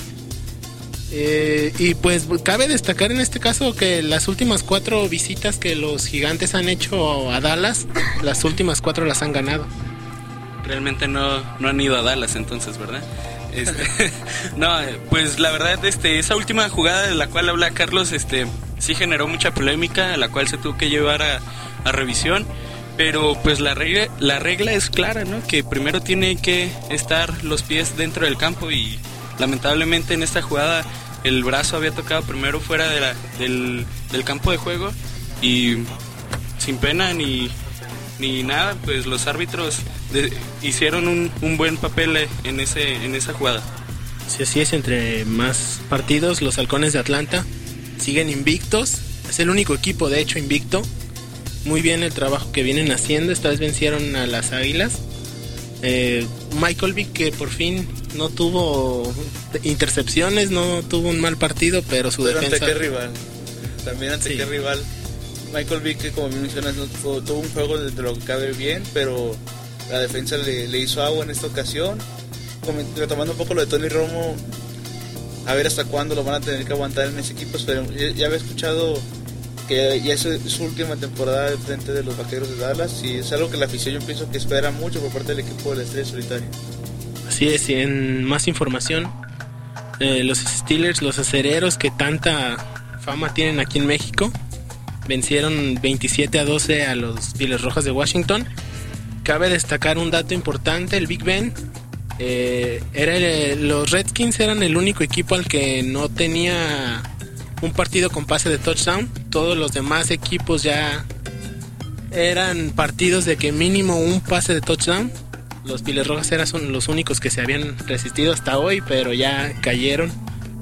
Y pues cabe destacar en este caso que las últimas 4 visitas que los Gigantes han hecho a Dallas, las últimas 4 las han ganado. Realmente no han ido a Dallas entonces, ¿verdad? No, pues la verdad, esa última jugada de la cual habla Carlos, sí generó mucha polémica, la cual se tuvo que llevar a revisión, pero pues la regla es clara, ¿no? Que primero tiene que estar los pies dentro del campo, y lamentablemente en esta jugada el brazo había tocado primero fuera del campo de juego, y sin pena ni nada, pues los árbitros hicieron un buen papel en esa jugada. Si así es, entre más partidos, los Halcones de Atlanta siguen invictos. Es el único equipo, de hecho, invicto. Muy bien el trabajo que vienen haciendo. Esta vez vencieron a las Águilas. Michael Vick, que por fin no tuvo intercepciones, no tuvo un mal partido, pero su defensa... ¿Ante qué rival? También ante qué rival. Michael Vick, que como mencionas, tuvo un juego de lo que cabe bien, pero la defensa le hizo agua en esta ocasión. Retomando un poco lo de Tony Romo, a ver hasta cuándo lo van a tener que aguantar en ese equipo. Pero ya había escuchado que ya es su última temporada de frente de los Vaqueros de Dallas, y es algo que la afición, yo pienso que espera mucho por parte del equipo de la Estrella Solitaria. Así es, y en más información, los Steelers, los acereros que tanta fama tienen aquí en México, vencieron 27-12 a los Pieles Rojas de Washington. Cabe destacar un dato importante: el Big Ben, los Redskins eran el único equipo al que no tenía un partido con pase de touchdown. Todos los demás equipos ya eran partidos de que mínimo un pase de touchdown. Los Pieles Rojas eran los únicos que se habían resistido hasta hoy, pero ya cayeron.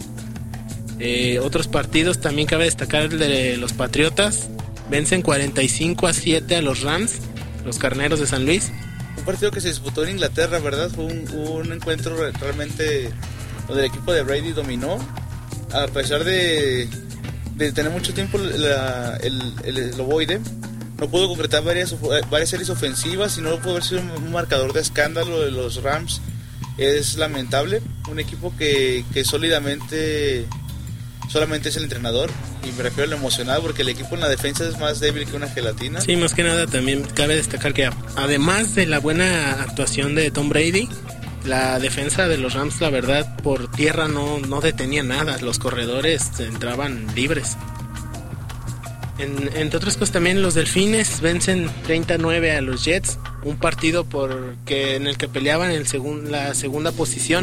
Otros partidos también cabe destacar el de los Patriotas. Vencen 45-7 a los Rams. los Carneros de San Luis. Un partido que se disputó en Inglaterra, ¿verdad? Fue un encuentro realmente donde el equipo de Brady dominó. A pesar de tener mucho tiempo el ovoide, no pudo concretar varias series ofensivas y no pudo haber sido un marcador de escándalo de los Rams. Es lamentable. Un equipo que sólidamente solamente es el entrenador, y me refiero a lo emocionado porque el equipo en la defensa es más débil que una gelatina. Sí, más que nada también cabe destacar que además de la buena actuación de Tom Brady, la defensa de los Rams, la verdad, por tierra no detenía nada. Los corredores entraban libres. Entre otras cosas, también los Delfines vencen 30-9 a los Jets. Un partido en el que peleaban en la segunda posición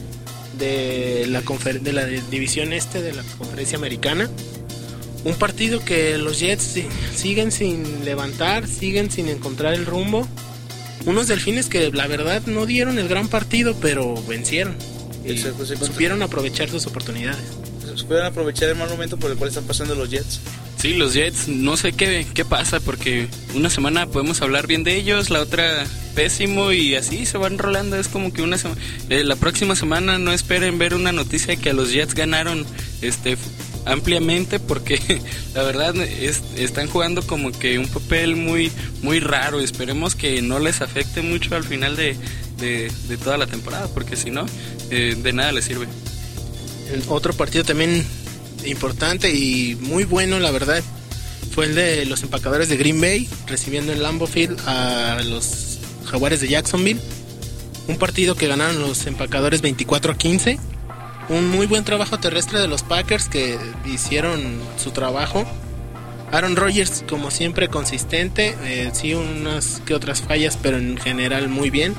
de la división de la conferencia americana. Un partido que los Jets siguen sin levantar, siguen sin encontrar el rumbo. Unos Delfines que la verdad no dieron el gran partido, pero vencieron y supieron aprovechar sus oportunidades. Supieron aprovechar el mal momento por el cual están pasando los Jets. Sí, los Jets, no sé qué pasa, porque una semana podemos hablar bien de ellos, la otra pésimo, y así se van rolando. Es como que la próxima semana no esperen ver una noticia de que los Jets ganaron ampliamente, porque la verdad están jugando como que un papel muy, muy raro. Esperemos que no les afecte mucho al final de toda la temporada, porque si no, de nada les sirve. Otro partido también importante y muy bueno, la verdad, fue el de los Empacadores de Green Bay recibiendo en Lambeau Field a los Jaguares de Jacksonville. Un partido que ganaron los Empacadores 24-15. Un muy buen trabajo terrestre de los Packers, que hicieron su trabajo. Aaron Rodgers, como siempre, consistente. Sí, unas que otras fallas, pero en general muy bien.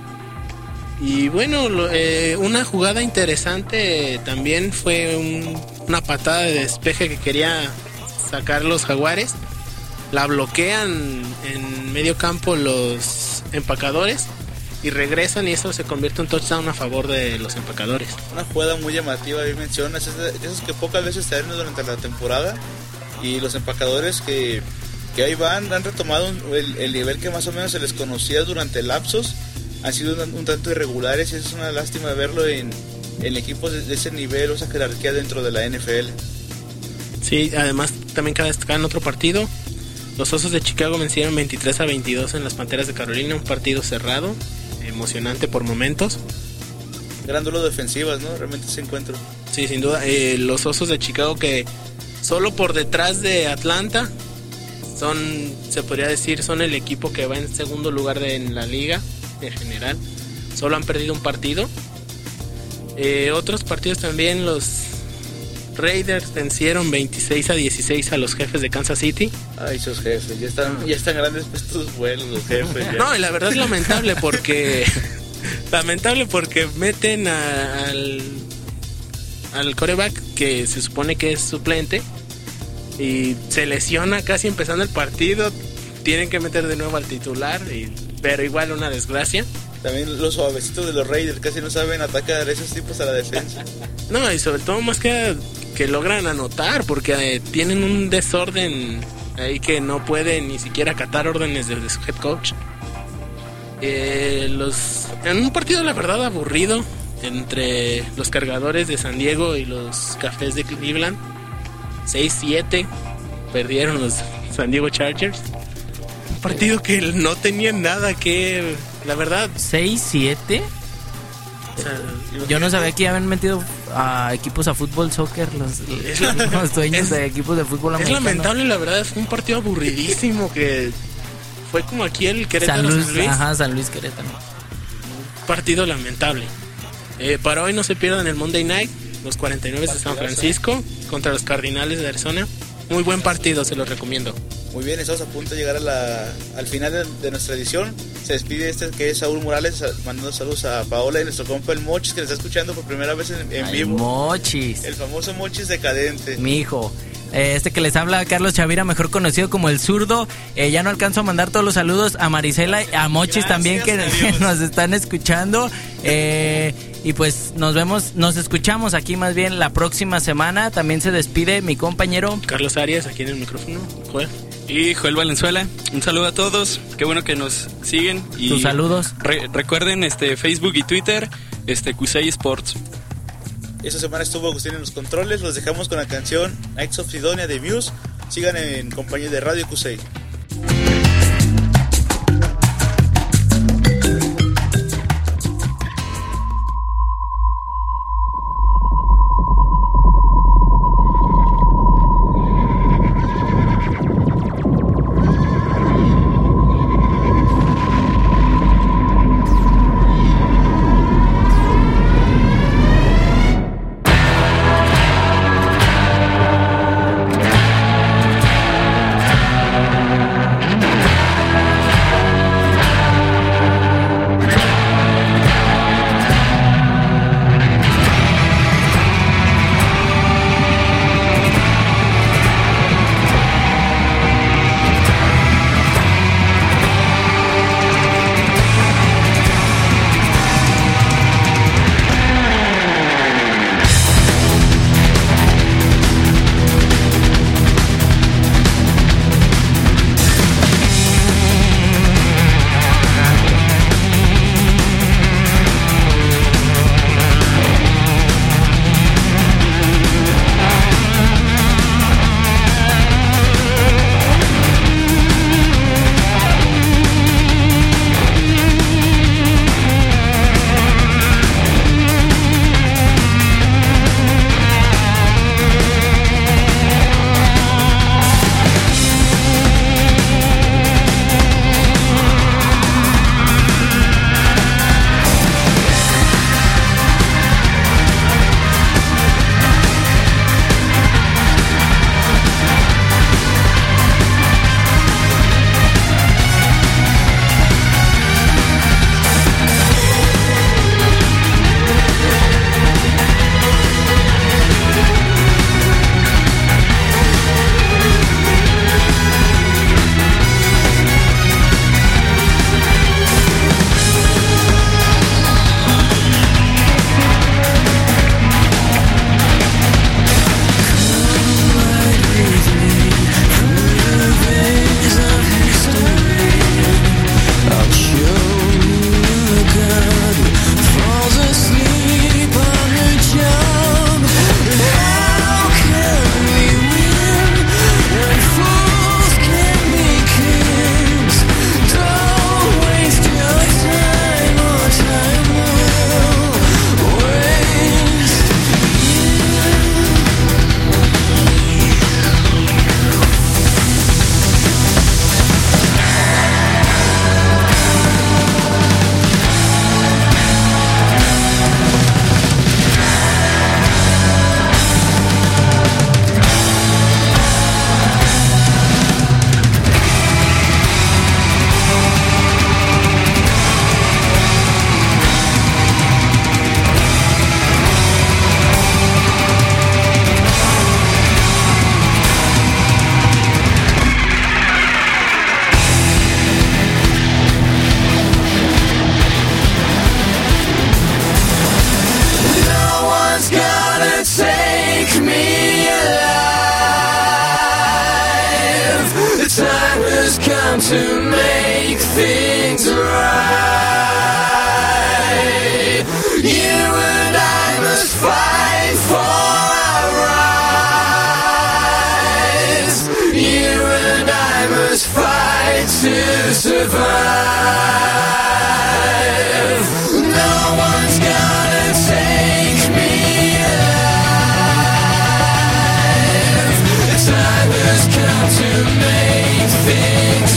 Y bueno, una jugada interesante también fue una patada de despeje que quería sacar los Jaguares. La bloquean en medio campo los Empacadores y regresan, y eso se convierte en touchdown a favor de los Empacadores. Una jugada muy llamativa, bien mencionas, esas que pocas veces se dan durante la temporada, y los Empacadores que ahí van, han retomado el nivel que más o menos se les conocía durante lapsos. Han sido un tanto irregulares, y es una lástima verlo en equipos de ese nivel o esa jerarquía dentro de la NFL. Sí, además también cabe destacar en otro partido, los Osos de Chicago vencieron 23-22 en las Panteras de Carolina. Un partido cerrado, emocionante por momentos. Gran duelo de defensivas, ¿no? Realmente ese encuentro. Sí, sin duda. Los Osos de Chicago, que solo por detrás de Atlanta se podría decir, son el equipo que va en segundo lugar en la liga en general. Solo han perdido un partido. Otros partidos también, los Raiders vencieron 26-16 a los Jefes de Kansas City. Ay, esos jefes, ya están grandes pues estos vuelos, los jefes. Ya. No, y la verdad es lamentable porque meten al quarterback, que se supone que es suplente, y se lesiona casi empezando el partido. Tienen que meter de nuevo al titular, pero igual una desgracia. También los suavecitos de los Raiders casi no saben atacar esos tipos a la defensa. No, y sobre todo más que logran anotar, porque tienen un desorden ahí que no pueden ni siquiera acatar órdenes de su head coach. En un partido la verdad aburrido entre los Cargadores de San Diego y los Cafés de Cleveland, 6-7 perdieron los San Diego Chargers. Un partido que no tenía nada que, la verdad, 6-7. o sea, Yo no sabía que habían metido a equipos a fútbol, soccer, los dueños de equipos de fútbol es americano. lamentable, la verdad. Fue un partido aburridísimo que fue como aquí el Querétaro San Luis. Ajá, San Luis Querétaro. Partido lamentable. Para hoy no se pierdan el Monday Night, los 49 de San Francisco contra los Cardinales de Arizona. Muy buen partido, se los recomiendo. Muy bien, estamos a punto de llegar al final de nuestra edición. Se despide que es Saúl Morales, mandando saludos a Paola y nuestro compa el Mochis, que le está escuchando por primera vez en vivo. Mochis. El famoso Mochis decadente. Mi hijo. Que les habla Carlos Chavira, mejor conocido como El Zurdo. Ya no alcanzo a mandar todos los saludos a Marisela y a Mochis. Gracias, también que nos están escuchando. Y pues nos escuchamos aquí más bien la próxima semana. También se despide mi compañero Carlos Arias, aquí en el micrófono. Joder. Y Joel Valenzuela, un saludo a todos, qué bueno que nos siguen. Y tus saludos. Recuerden Facebook y Twitter, Cusey Sports. Esta semana estuvo Agustín en los controles. Los dejamos con la canción Nights of Sidonia de Muse. Sigan en compañía de Radio Cusey. time to make things right. You and I must fight for our rights. You and I must fight to survive. No one's gonna take me alive. The time has come to make things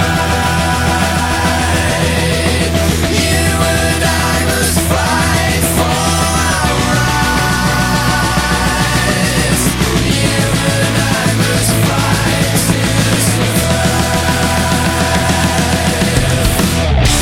right. You and I must fight for our rights. You and I must fight to survive.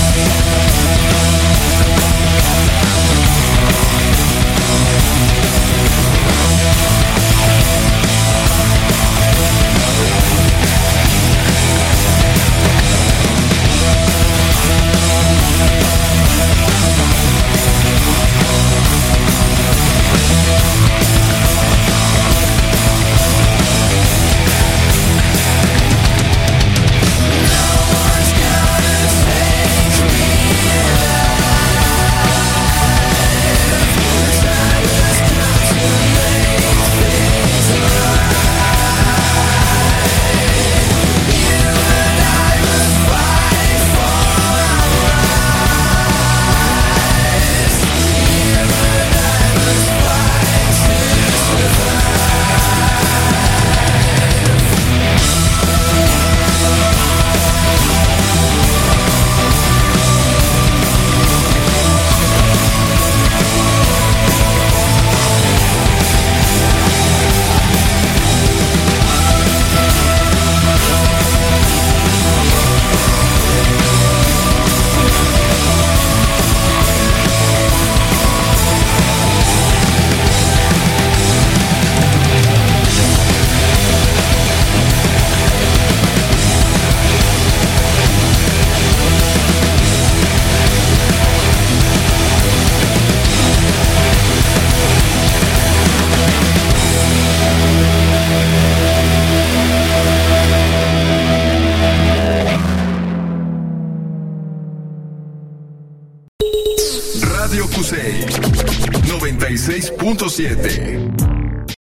97.7.